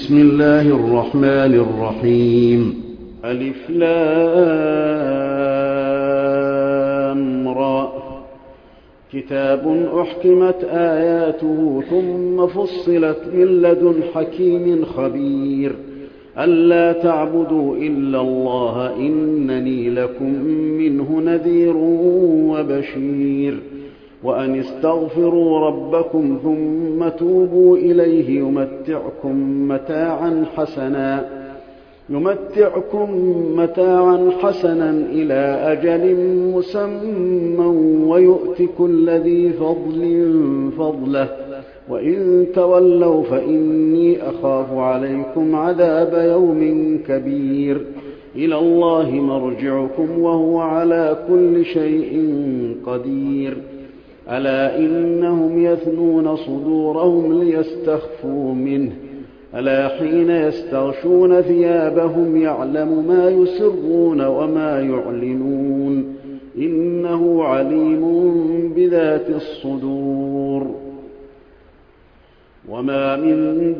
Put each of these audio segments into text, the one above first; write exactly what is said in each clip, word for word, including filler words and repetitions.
بسم الله الرحمن الرحيم. ألف لام را. كتاب أحكمت آياته ثم فصلت من لدن حكيم خبير ألا تعبدوا إلا الله إنني لكم منه نذير وبشير وأن استغفروا ربكم ثم توبوا إليه يمتعكم متاعا حسنا يمتعكم متاعا حسنا إلى أجل مسمى ويؤت كل ذي فضل فضله وإن تولوا فإني أخاف عليكم عذاب يوم كبير إلى الله مرجعكم وهو على كل شيء قدير ألا إنهم يثنون صدورهم ليستخفوا منه ألا حين يستغشون ثيابهم يعلم ما يسرون وما يعلنون إنه عليم بذات الصدور وما من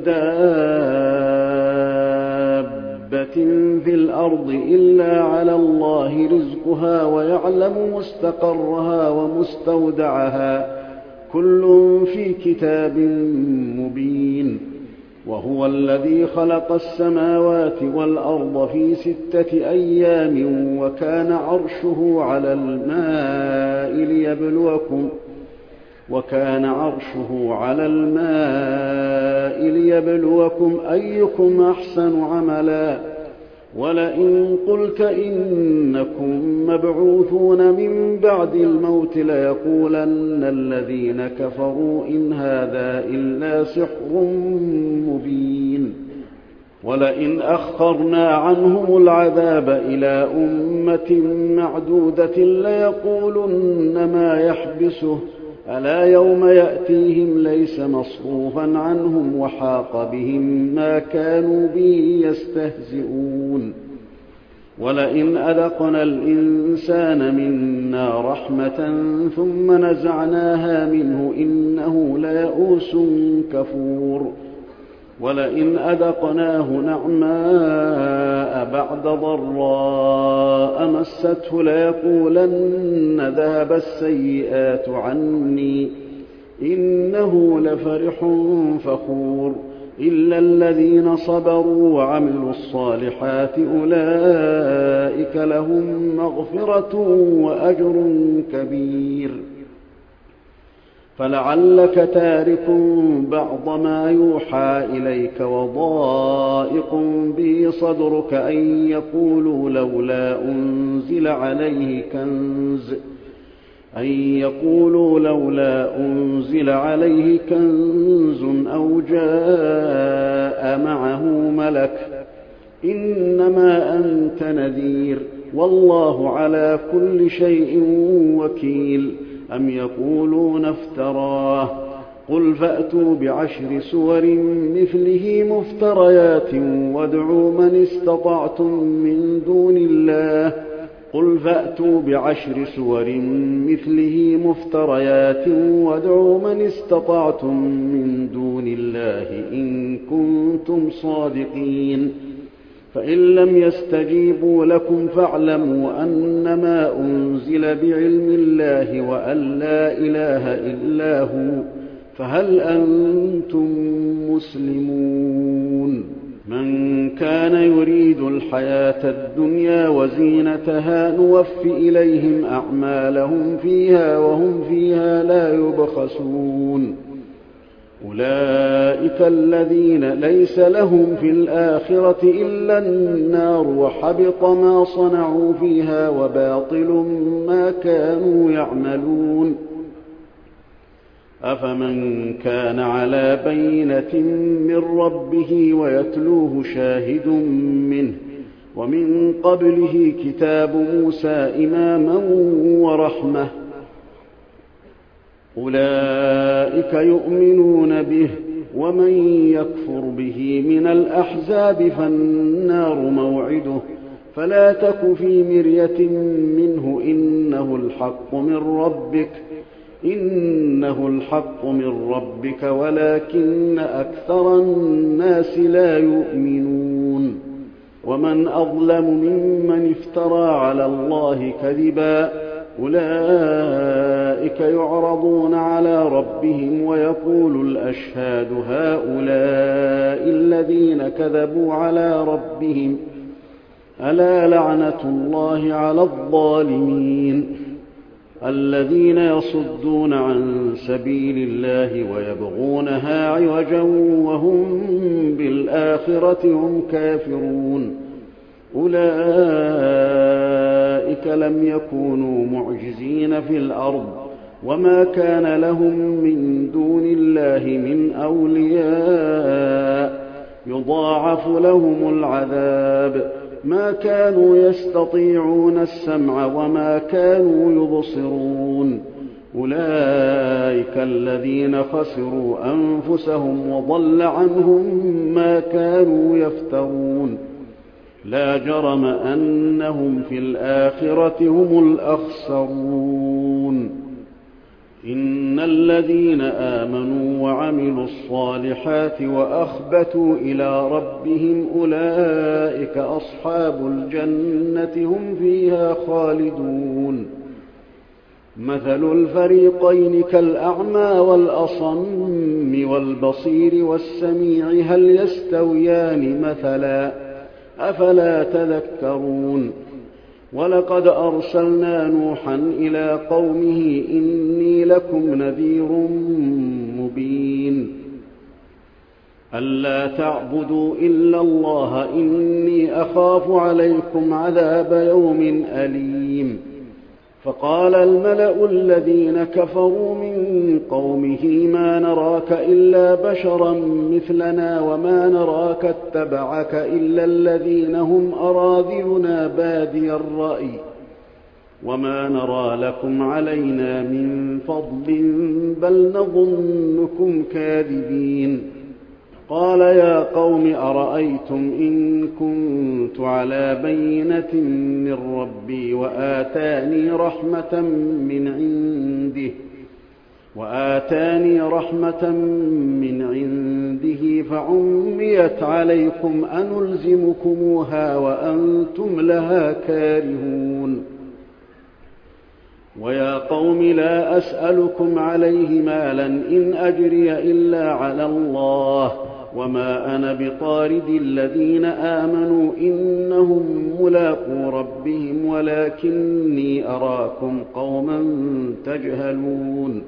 دابة في الأرض إلا على الله رزقها ويعلم مستقرها ومستودعها كل في كتاب مبين وهو الذي خلق السماوات والأرض في ستة أيام وكان عرشه على الماء ليبلوكم وكان عرشه على الماء ليبلوكم أيكم أحسن عملا ولئن قلت إنكم مبعوثون من بعد الموت ليقولن الذين كفروا إن هذا إلا سحر مبين ولئن أخرنا عنهم العذاب إلى أمة معدودة ليقولن ما يحبسه ألا يوم يأتيهم ليس مصروفا عنهم وحاق بهم ما كانوا به يستهزئون ولئن أذقنا الإنسان منا رحمة ثم نزعناها منه إنه ليئوس كفور ولئن أذقناه نعماء بعد ضراء مسته ليقولن ذهب السيئات عني إنه لفرح فخور إلا الذين صبروا وعملوا الصالحات أولئك لهم مغفرة وأجر كبير فلعلك تارك بعض ما يوحى إليك وضائق به صدرك أن يقولوا لولا أنزل عليه كنز أن يقولوا لولا أنزل عليه كنز أو جاء معه ملك إنما أنت نذير والله على كل شيء وكيل أم يقولون افتراه قل فأتوا بعشر سور مثله مفتريات وادعوا من استطعتم من دون الله قل فأتوا بعشر سور مثله مفتريات وادعوا من استطعتم من دون الله إن كنتم صادقين فإن لم يستجيبوا لكم فاعلموا أنما أنزل بعلم الله وأن لا إله إلا هو فهل أنتم مسلمون من كان يريد الحياة الدنيا وزينتها نوف إليهم أعمالهم فيها وهم فيها لا يبخسون أولئك الذين ليس لهم في الآخرة إلا النار وحبط ما صنعوا فيها وباطل ما كانوا يعملون أفمن كان على بينة من ربه ويتلوه شاهد منه ومن قبله كتاب موسى إماما ورحمة أولئك يؤمنون به ومن يكفر به من الأحزاب فالنار موعده فلا تك في مرية منه إنه الحق من ربك إنه الحق من ربك ولكن أكثر الناس لا يؤمنون ومن أظلم ممن افترى على الله كذبا أولئك يعرضون على ربهم ويقول الأشهاد هؤلاء الذين كذبوا على ربهم ألا لعنة الله على الظالمين الذين يصدون عن سبيل الله ويبغونها عوجا وهم بالآخرة هم كافرون أولئك لم يكونوا معجزين في الأرض وما كان لهم من دون الله من أولياء يضاعف لهم العذاب ما كانوا يستطيعون السمع وما كانوا يبصرون أولئك الذين خسروا أنفسهم وضل عنهم ما كانوا يفترون لا جرم أنهم في الآخرة هم الأخسرون إن الذين آمنوا وعملوا الصالحات وأخبتوا إلى ربهم أولئك أصحاب الجنة هم فيها خالدون مثل الفريقين كالأعمى والأصم والبصير والسميع هل يستويان مثلا أفلا تذكرون ولقد أرسلنا نوحا إلى قومه إني لكم نذير مبين ألا تعبدوا إلا الله إني أخاف عليكم عذاب يوم أليم فقال الملأ الذين كفروا من قومه ما نراك إلا بشرا مثلنا وما نراك اتبعك إلا الذين هم أراذلنا بادي الرأي وما نرى لكم علينا من فضل بل نظنكم كاذبين قال يا قوم أرأيتم إن كنت على بينة من ربي وآتاني رحمة من عنده وآتاني رحمة من عنده فعميت عليكم أنلزمكموها وأنتم لها كارهون ويا قوم لا أسألكم عليه مالا إن أجري إلا على الله وما أنا بطارد الذين آمنوا إنهم ملاقو ربهم ولكني أراكم قوما تجهلون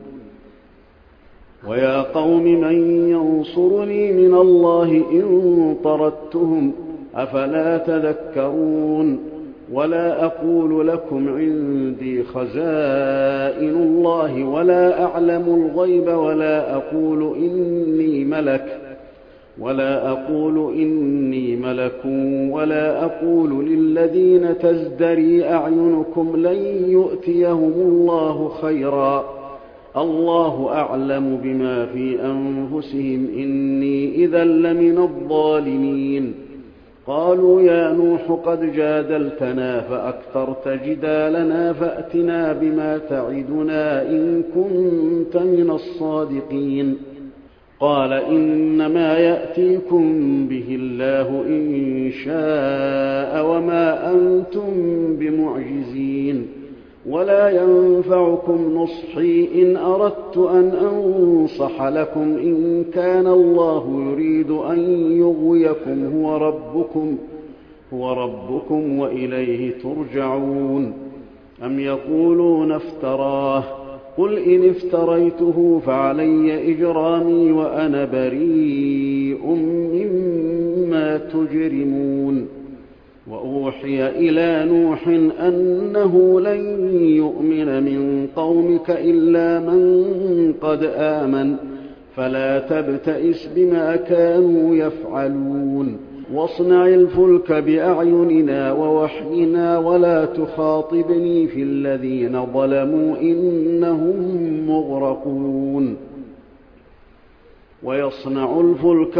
ويا قوم من ينصرني من الله إن طردتهم أفلا تذكرون ولا أقول لكم عندي خزائن الله ولا أعلم الغيب ولا أقول إني ملك ولا أقول إني ملك ولا أقول للذين تزدري أعينكم لن يؤتيهم الله خيرا الله أعلم بما في أنفسهم إني إذا لمن الظالمين قالوا يا نوح قد جادلتنا فأكثرت جدالنا فأتنا بما تعدنا إن كنت من الصادقين قال إنما يأتيكم به الله إن شاء وما أنتم بمعجزين ولا ينفعكم نصحي إن أردت أن أنصح لكم إن كان الله يريد أن يغويكم هو ربكم هو ربكم وإليه ترجعون أم يقولون افتراه قل إن افتريته فعلي إجرامي وأنا بريء مما تجرمون وأوحي إلى نوح أنه لن يؤمن من قومك إلا من قد آمن فلا تبتئس بما كانوا يفعلون واصنع الفلك بأعيننا ووحينا ولا تخاطبني في الذين ظلموا إنهم مغرقون ويصنع الفلك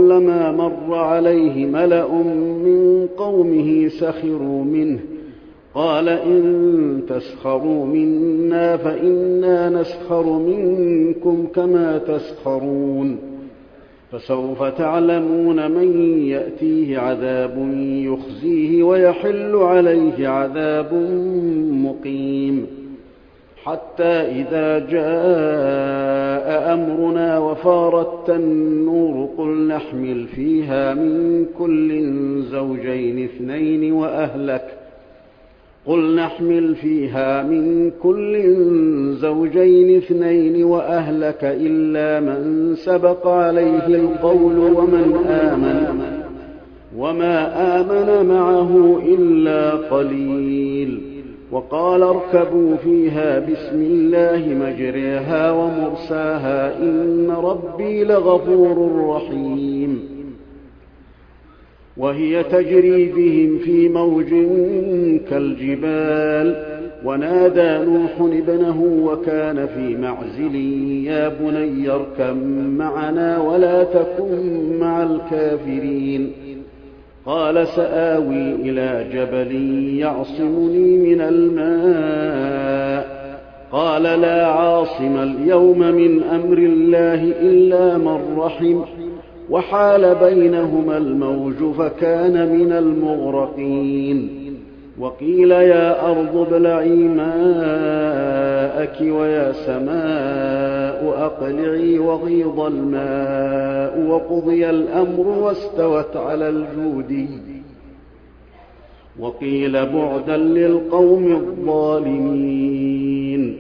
وكلما مر عليه ملأ من قومه سخروا منه قال إن تسخروا منا فإنا نسخر منكم كما تسخرون فسوف تعلمون من يأتيه عذاب يخزيه ويحل عليه عذاب مقيم حتى إذا جاء أمرنا وفارت النور قل نحمل فيها من كل زوجين اثنين وأهلك قل نحمل فيها من كل زوجين اثنين وأهلك إلا من سبق عليه القول ومن آمن وما آمن معه إلا قليل وقال اركبوا فيها بسم الله مجريها ومرساها إن ربي لغفور رحيم وهي تجري بهم في موج كالجبال ونادى نوح ابنه وكان في معزل يا بني اركب معنا ولا تكن مع الكافرين قال سآوي إلى جبل يعصمني من الماء قال لا عاصم اليوم من أمر الله إلا من رحم وحال بينهما الموج فكان من المغرقين وقيل يا أرض ابلعي ماءك ويا سماء أقلعي وغيض الماء وقضي الأمر واستوت على الجودي وقيل بعدا للقوم الظالمين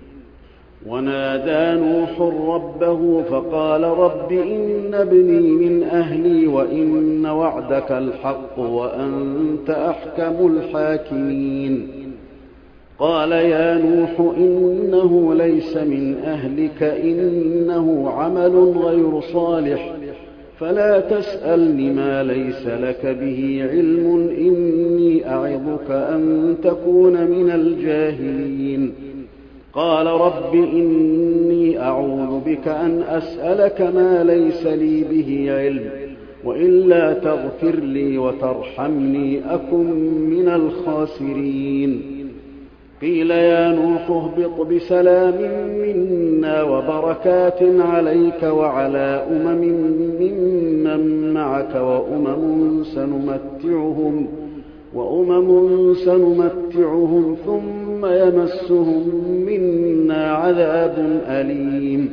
ونادى نوح ربه فقال رب إن ابني من أهلي وإن وعدك الحق وأنت أحكم الحاكمين قال يا نوح إنه ليس من أهلك إنه عمل غير صالح فلا تسألني ما ليس لك به علم إني أعظك أن تكون من الجاهلين قال رب إني أعوذ بك أن أسألك ما ليس لي به علم وإلا تغفر لي وترحمني أكن من الخاسرين قيل يا نوح اهبط بسلام منا وبركات عليك وعلى أمم ممن معك وأمم سنمتعهم وأمم سنمتعهم ثم يمسهم منا عذاب أليم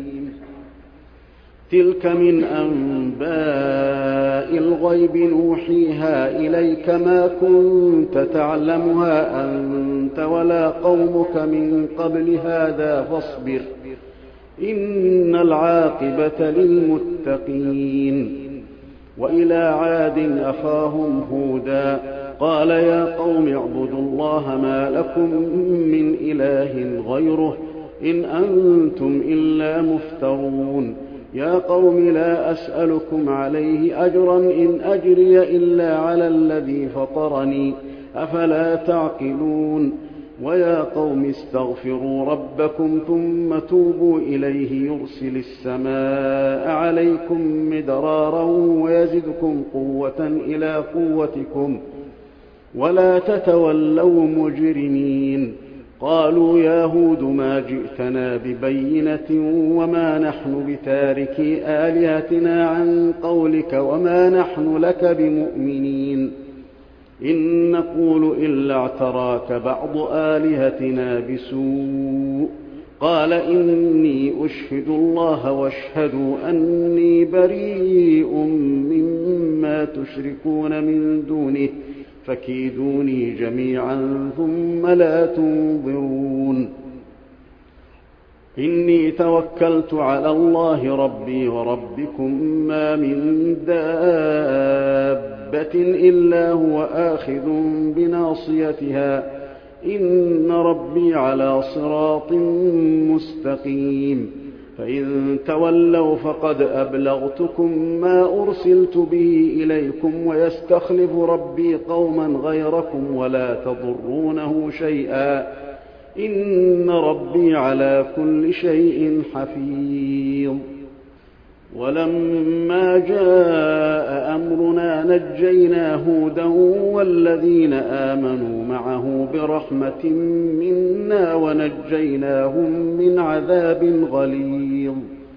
تلك من أنباء الغيب نوحيها إليك ما كنت تعلمها أنت ولا قومك من قبل هذا فاصبر إن العاقبة للمتقين وإلى عاد أخاهم هودا قال يا قوم اعبدوا الله ما لكم من إله غيره إن أنتم إلا مفترون يا قوم لا أسألكم عليه أجرا إن أجري إلا على الذي فطرني أفلا تعقلون ويا قوم استغفروا ربكم ثم توبوا إليه يرسل السماء عليكم مدرارا ويزدكم قوة إلى قوتكم ولا تتولوا مجرمين قالوا يا هود ما جئتنا ببينة وما نحن بتاركي آلهتنا عن قولك وما نحن لك بمؤمنين إن نقول إلا اعتراك بعض آلهتنا بسوء قال إني أشهد الله واشهدوا أني بريء مما تشركون من دونه فكيدوني جميعا ثم لا تنظرون إني توكلت على الله ربي وربكم ما من دابة إلا هو آخذ بناصيتها إن ربي على صراط مستقيم فإن تولوا فقد أبلغتكم ما أرسلت به إليكم ويستخلف ربي قوما غيركم ولا تضرونه شيئا إن ربي على كل شيء حفيظ ولما جاء أمرنا نجينا هودا والذين آمنوا معه برحمة منا ونجيناهم من عذاب غليظ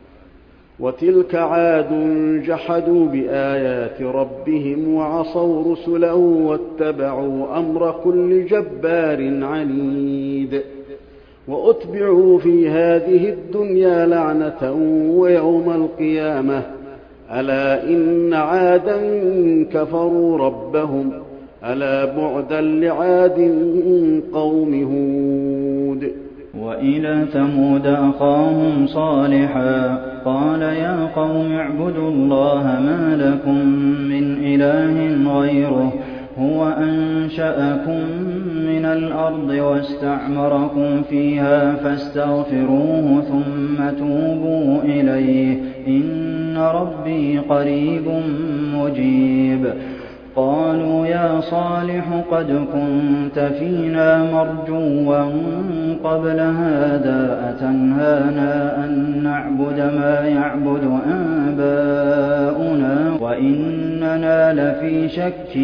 وتلك عاد جحدوا بآيات ربهم وعصوا رسله واتبعوا أمر كل جبار عنيد وأتبعوا في هذه الدنيا لعنة ويوم القيامة ألا إن عادا كفروا ربهم ألا بعدا لعاد قوم هود. وإلى ثمود أخاهم صالحا قال يا قوم اعبدوا الله ما لكم من إله غيره هو أنشأكم من الأرض واستعمركم فيها فاستغفروه ثم توبوا إليه إن ربي قريب مجيب. قالوا يا صالح قد كنت فينا مرجوا قبل هذا أتنهانا أن نعبد ما يعبد آباؤنا وإننا لفي شك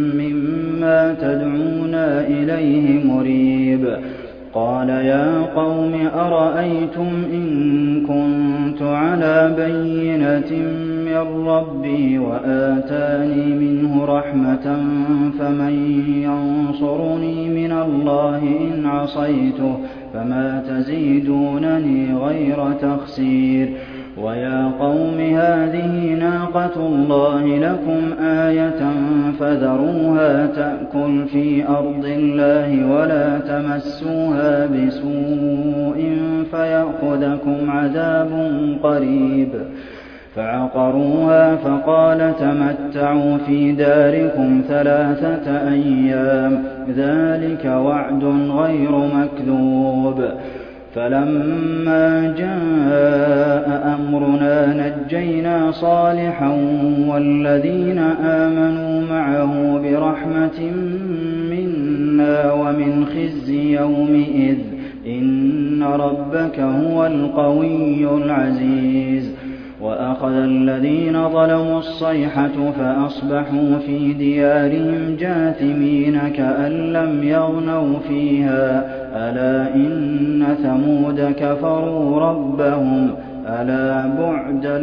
مما تدعونا إليه مريب. قال يا قوم أرأيتم إن كنت على بينة من ربي وآتاني منه رحمة فمن ينصرني من الله إن عصيته فما تزيدونني غير تخسير. ويا قوم هذه ناقة الله لكم آية فذروها تأكل في أرض الله ولا تمسوها بسوء فيأخذكم عذاب قريب. فعقروها فقال تمتعوا في داركم ثلاثة أيام ذلك وعد غير مكذوب. فلما جاء أمرنا نجينا صالحا والذين آمنوا معه برحمة منا ومن خزي يومئذ إن ربك هو القوي العزيز. وأخذ الذين ظلموا الصيحة فأصبحوا في ديارهم جاثمين كأن لم يغنوا فيها ألا إن ثمود كفروا ربهم ألا بعدا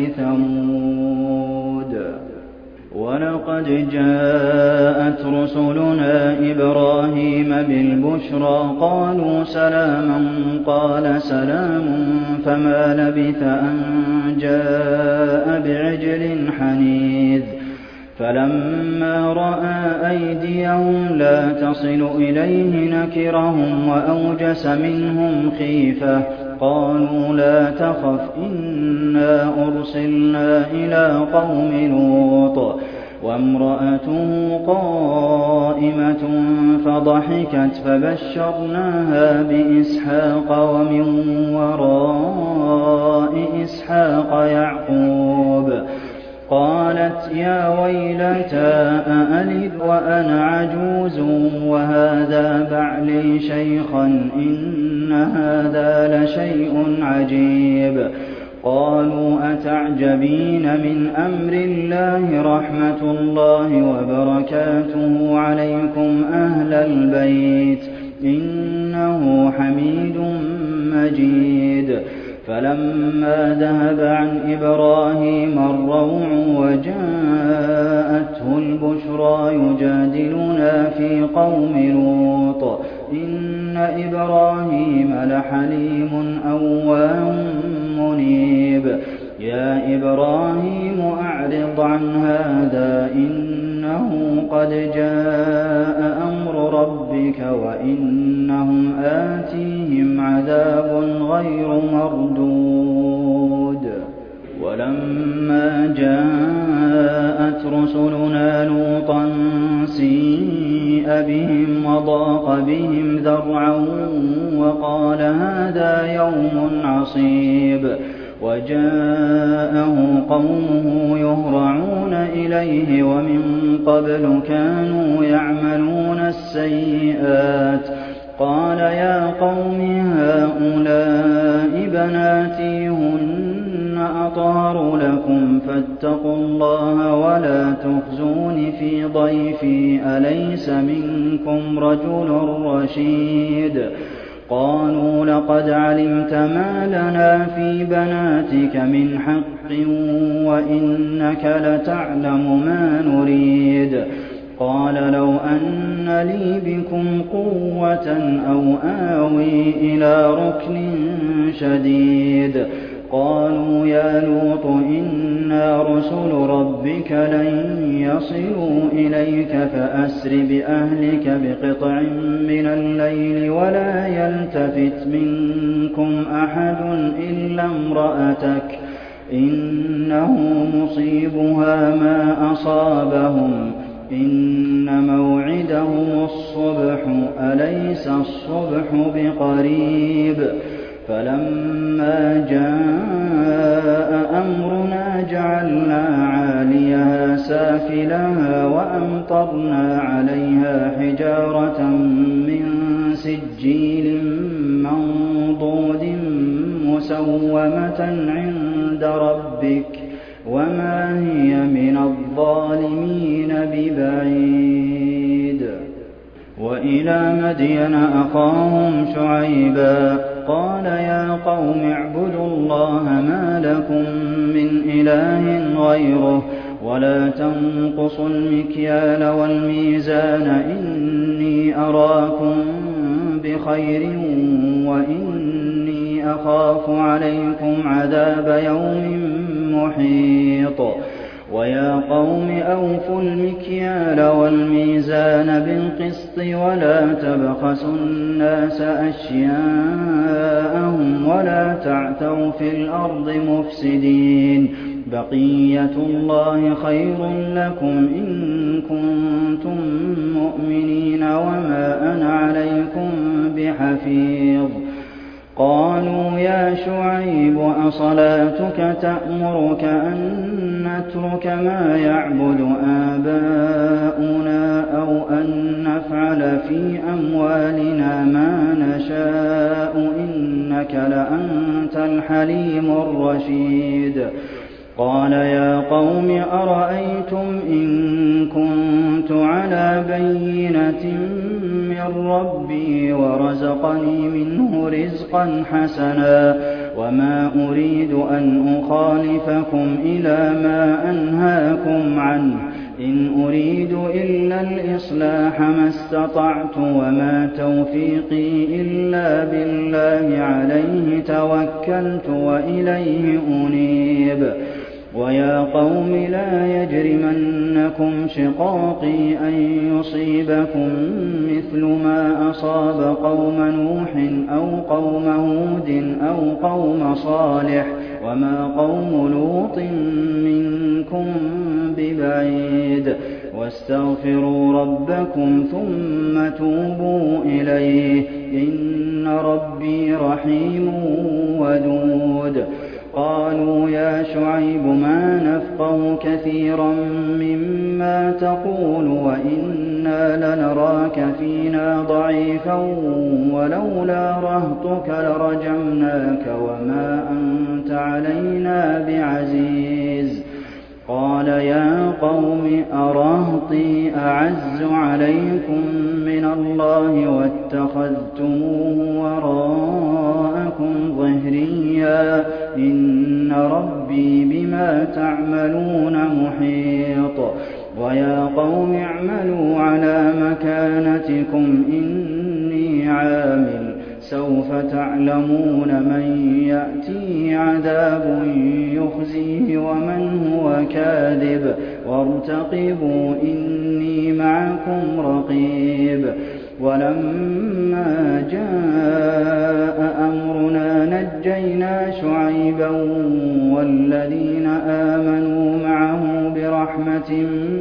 لثمود. ولقد جاءت رسلنا إبراهيم بالبشرى قالوا سلاما قال سلام فما لبث أن جاء بعجل حنيذ. فلما رأى أيديهم لا تصل إليه نكرهم وأوجس منهم خيفة قالوا لا تخف إنا أرسلنا إلى قوم لوط وامرأته قائمة فضحكت فبشرناها بإسحاق ومن وراء إسحاق يعقوب. قالت يا ويلتى أألد وأنا عجوز وهذا بعلي شيخا إن هذا لشيء عجيب. قالوا أتعجبين من أمر الله رحمة الله وبركاته عليكم أهل البيت إنه حميد مجيد. فلما ذهب عن إبراهيم الروع وجاءته البشرى يجادلنا في قوم لوط إن إبراهيم لحليم أواه منيب. يا إبراهيم أعرض عن هذا إنه قد جاء أمر ربك وإنهم آتيهم عذاب غير مردود. ولما جاءت رسلنا لوطا سيء بهم وضاق بهم ذرعا وقال هذا يوم عصيب. وجاءه قومه يهرعون إليه ومن قبل كانوا يعملون السيئات. قال يا قوم هؤلاء بناتي هن أطهر لكم فاتقوا الله ولا تخزون في ضيفي أليس منكم رجل رشيد قالوا لقد علمت ما لنا في بناتك من حق وإنك لتعلم ما نريد قال لو أن لي بكم قوة أو آوي إلى ركن شديد قالوا يا لوط إنا رسل ربك لن يصلوا إليك فأسر بأهلك بقطع من الليل ولا يلتفت منكم أحد إلا امرأتك إنه مصيبها ما أصابهم إن موعدهم الصبح أليس الصبح بقريب فلما جاء أمرنا جعلنا عاليها سافلها وأمطرنا عليها حجارة من سجيل منضود مسومة عند ربك وما هي من الظالمين ببعيد وإلى مدين أخاهم شعيبا قال يا قوم اعبدوا الله ما لكم من إله غيره ولا تنقصوا المكيال والميزان إني أراكم بخير وإني أخاف عليكم عذاب يوم محيط ويا قوم أوفوا المكيال والميزان بالقسط ولا تبخسوا الناس أشياءهم ولا تعثوا في الأرض مفسدين بقية الله خير لكم إن كنتم مؤمنين وما أنا عليكم بحفيظ قالوا يا شعيب أصلاتك تأمرك أن نترك ما يعبد آباؤنا أو أن نفعل في أموالنا ما نشاء إنك لأنت الحليم الرشيد قال يا قوم أرأيتم إن كنت على بينة من ربي ورزقني منه رزقا حسنا وما أريد أن أخالفكم إلى ما أنهاكم عنه إن أريد إلا الإصلاح ما استطعت وما توفيقي إلا بالله عليه توكلت وإليه أنيب ويا قوم لا يجرمنكم شقاقي أن يصيبكم مثل ما أصاب قوم نوح أو قوم هود أو قوم صالح وما قوم لوط منكم ببعيد واستغفروا ربكم ثم توبوا إليه إن ربي رحيم ودود قالوا يا شعيب ما نفقه كثيرا مما تقول وإنا لنراك فينا ضعيفا ولولا رهطك لرجمناك وما أنت علينا بعزيز قال يا قوم أرهطي أعز عليكم من الله واتخذتموه وراءكم ظهريا إن ربي بما تعملون محيط ويا قوم اعملوا على مكانتكم إني عامل سوف تعلمون من يأتيه عذاب يخزيه ومن هو كاذب وارتقبوا إني معكم رقيب ولما جاء أمرنا نجينا شعيبا والذين آمنوا معه برحمة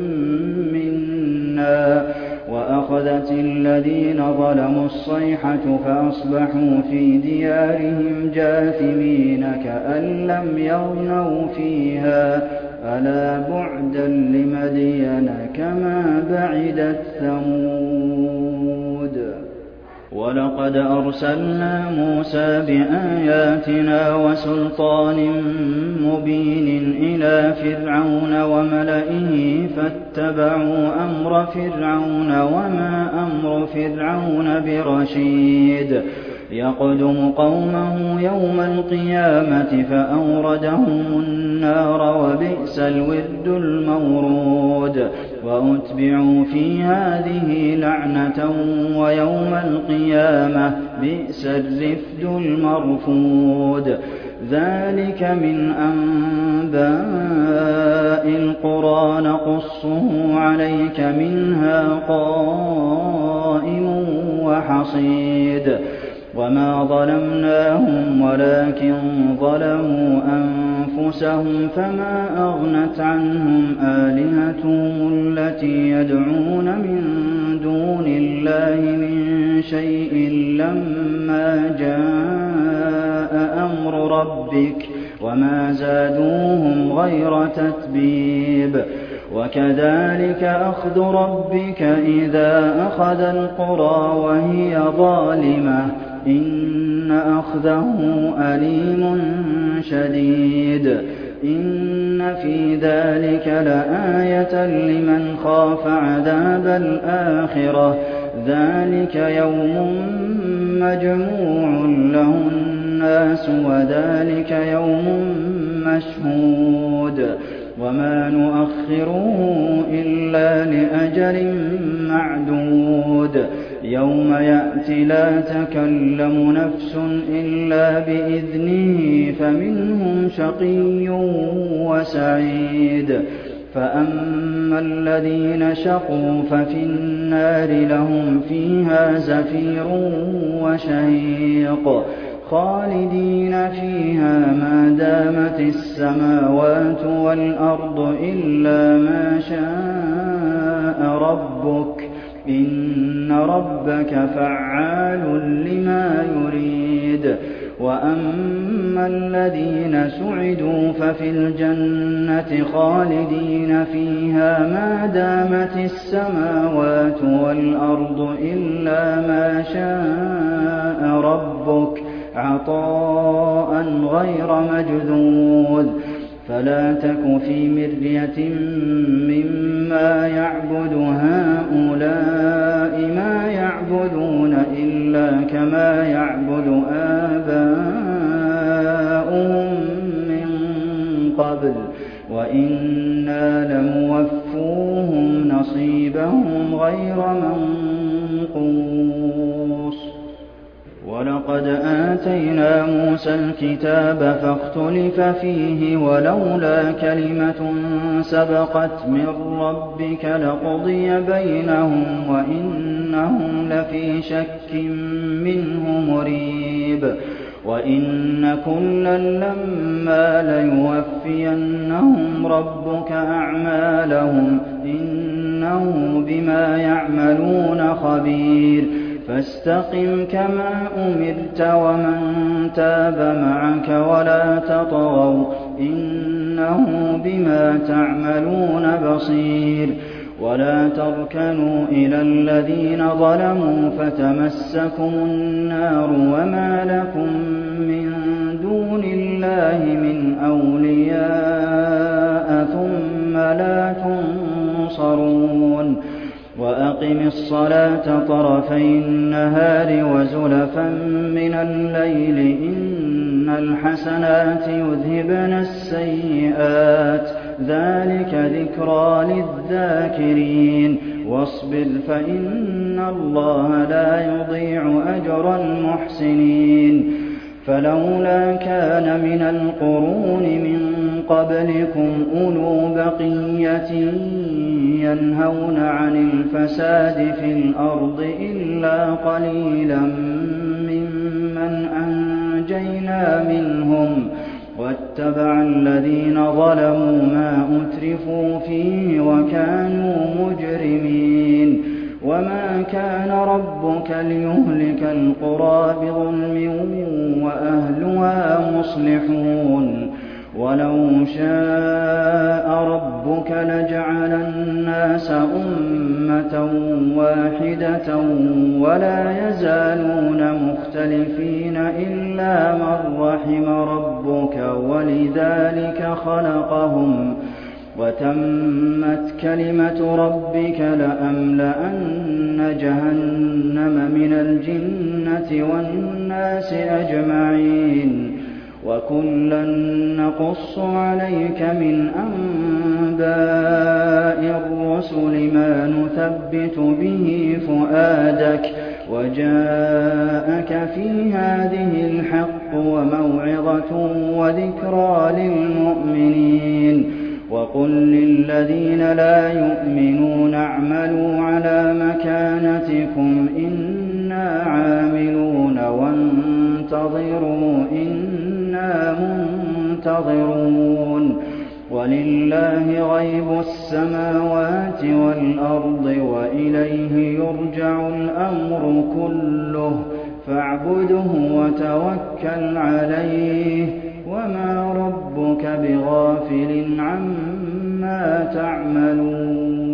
منا وأخذت الذين ظلموا الصيحة فأصبحوا في ديارهم جاثمين كأن لم يغنوا فيها ألا بعدا لمدين كما بعدت ثمود وَلَقَدْ أَرْسَلْنَا مُوسَىٰ بِآيَاتِنَا وَسُلْطَانٍ مُّبِينٍ إِلَىٰ فِرْعَوْنَ وَمَلَئِهِ فَاتَّبَعُوا أَمْرَ فِرْعَوْنَ ۖ وَمَا أَمْرُ فِرْعَوْنَ بِرَشِيدٍ يَقْدُمُ قَوْمَهُ يَوْمَ الْقِيَامَةِ فَأَوْرَدَهُمُ النَّارَ ۖ وَبِئْسَ الْوِرْدُ الْمَوْرُودُ وَأُتْبِعُوا فِي هَٰذِهِ لَعْنَةً وَيَوْمَ الْقِيَامَةِ بِئْسَ الرِّفْدُ الْمَرْفُودُ ذَٰلِكَ مِنْ أَنبَاءِ الْقُرَىٰ نَقُصُّهُ عَلَيْكَ ۖ مِنْهَا قَائِمٌ وَحَصِيدٌ وَمَا ظَلَمْنَاهُمْ وَلَٰكِن ظَلَمُوا أَنفُسَهُمْ فَمَا أَغْنَتْ عَنْهُمْ آلِهَتُهُمُ الَّتِي يَدْعُونَ مِن دُونِ اللَّهِ مِن شَيْءٍ لَّمَّا جَاءَ أَمْرُ رَبِّكَ ۖ وَمَا زَادُوهُمْ غَيْرَ تَتْبِيبٍ وَكَذَٰلِكَ أَخْذُ رَبِّكَ إِذَا أَخَذَ الْقُرَىٰ وَهِيَ ظَالِمَةٌ ۚ إِنَّ أَخْذَهُ أَلِيمٌ شَدِيدٌ إِنَّ فِي ذَٰلِكَ لَآيَةً لِّمَنْ خَافَ عَذَابَ الْآخِرَةِ ۚ ذَٰلِكَ يَوْمٌ مَّجْمُوعٌ لَّهُ النَّاسُ وَذَٰلِكَ يَوْمٌ مَّشْهُودٌ وَمَا نُؤَخِّرُهُ إِلَّا لِأَجَلٍ مَّعْدُودٍ يَوْمَ يَأْتِ لَا تَكَلَّمُ نَفْسٌ إِلَّا بِإِذْنِهِ فَمِنْهُمْ شَقِيٌّ وَسَعِيدٌ فَأَمَّا الَّذِينَ شَقُوا فَفِي النَّارِ لَهُمْ فِيهَا زَفِيرٌ وَشَهِيقٌ خَالِدِينَ فِيهَا مَا دَامَتِ السَّمَاوَاتُ وَالْأَرْضُ إِلَّا مَا شَاءَ رَبُّكَ ۚ إِنَّ رَبَّكَ فَعَّالٌ لِّمَا يُرِيدُ وَأَمَّا الَّذِينَ سُعِدُوا فَفِي الْجَنَّةِ خَالِدِينَ فِيهَا مَا دَامَتِ السَّمَاوَاتُ وَالْأَرْضُ إِلَّا مَا شَاءَ رَبُّكَ عَطَاءً غَيْرَ مَجْذُوذٍ فَلَا تَكُ فِي مِرْيَةٍ مِّمَّا يَعْبُدُ هَٰؤُلَاءِ ۚ مَا يَعْبُدُونَ إِلَّا كَمَا يَعْبُدُ آبَاؤُهُم مِّن قَبْلُ ۚ وَإِنَّا لَمُوَفُّوهُمْ نَصِيبَهُمْ غَيْرَ مَنقُوصٍ وَلَقَدْ آتَيْنَا مُوسَى الْكِتَابَ فَاخْتُلِفَ فِيهِ ۚ وَلَوْلَا كَلِمَةٌ سَبَقَتْ مِن رَّبِّكَ لَقُضِيَ بَيْنَهُمْ وَإِنَّهُمْ لَفِي شَكٍّ مِّنْهُ مُرِيبٍ وَإِنَّ كُلًّا لَّمَّا لَيُوَفِّيَنَّهُمْ رَبُّكَ أَعْمَالَهُمْ ۚ إِنَّهُ بِمَا يَعْمَلُونَ خَبِيرٌ فَاسْتَقِمْ كَمَا أُمِرْتَ وَمَن تَابَ مَعَكَ وَلَا تَطْغَوْا ۚ إِنَّهُ بِمَا تَعْمَلُونَ بَصِيرٌ وَلَا تَرْكَنُوا إِلَى الَّذِينَ ظَلَمُوا فَتَمَسَّكُمُ النَّارُ وَمَا لَكُم مِّن دُونِ اللَّهِ مِنْ أَوْلِيَاءَ ثُمَّ لَا تُنصَرُونَ وَأَقِمِ الصَّلَاةَ طَرَفَيِ النَّهَارِ وَزُلَفًا مِّنَ اللَّيْلِ ۚ إِنَّ الْحَسَنَاتِ يُذْهِبْنَ السَّيِّئَاتِ ۚ ذَٰلِكَ ذِكْرَىٰ لِلذَّاكِرِينَ وَاصْبِرْ فَإِنَّ اللَّهَ لَا يُضِيعُ أَجْرَ الْمُحْسِنِينَ فَلَوْلَا كَانَ مِنَ الْقُرُونِ مِن قَبْلِكُمْ أُولُو بَقِيَّةٍ يَنْهَوْنَ عَنِ الْفَسَادِ فِي الْأَرْضِ إِلَّا قَلِيلًا مِّمَّنْ أَنجَيْنَا مِنْهُمْ ۗ وَاتَّبَعَ الَّذِينَ ظَلَمُوا مَا أُتْرِفُوا فِيهِ وَكَانُوا مُجْرِمِينَ وَمَا كَانَ رَبُّكَ لِيُهْلِكَ الْقُرَىٰ بِظُلْمٍ وَأَهْلُهَا مُصْلِحُونَ وَلَوْ شَاءَ رَبُّكَ لَجَعَلَ النَّاسَ أُمَّةً وَاحِدَةً وَلَا يَزَالُونَ مُخْتَلِفِينَ إِلَّا مَن رَّحِمَ رَبُّكَ وَلِذَٰلِكَ خَلَقَهُمْ ۗ وَتَمَّتْ كَلِمَةُ رَبِّكَ لَأَمْلَأَنَّ جَهَنَّمَ مِنَ الْجِنَّةِ وَالنَّاسِ أَجْمَعِينَ. وَكُلًّا نَّقُصُّ عَلَيْكَ مِنْ أَنبَاءِ الرُّسُلِ مَا نُثَبِّتُ بِهِ فُؤَادَكَ ۖ وَجَاءَكَ فِي هَٰذِهِ الْحَقُّ وَمَوْعِظَةٌ وَذِكْرَىٰ لِلْمُؤْمِنِينَ. وَقُل لِّلَّذِينَ لَا يُؤْمِنُونَ اعْمَلُوا عَلَىٰ مَكَانَتِكُمْ إِنَّا عَامِلُونَ وَانتَظِرُوا إِنَّا مُنتَظِرُونَ. وَلِلَّهِ غَيْبُ السَّمَاوَاتِ وَالْأَرْضِ وَإِلَيْهِ يُرْجَعُ الْأَمْرُ كُلُّهُ فَاعْبُدْهُ وَتَوَكَّلْ عَلَيْهِ ۚ وَمَا رَبُّكَ بِغَافِلٍ عَمَّا تَعْمَلُونَ.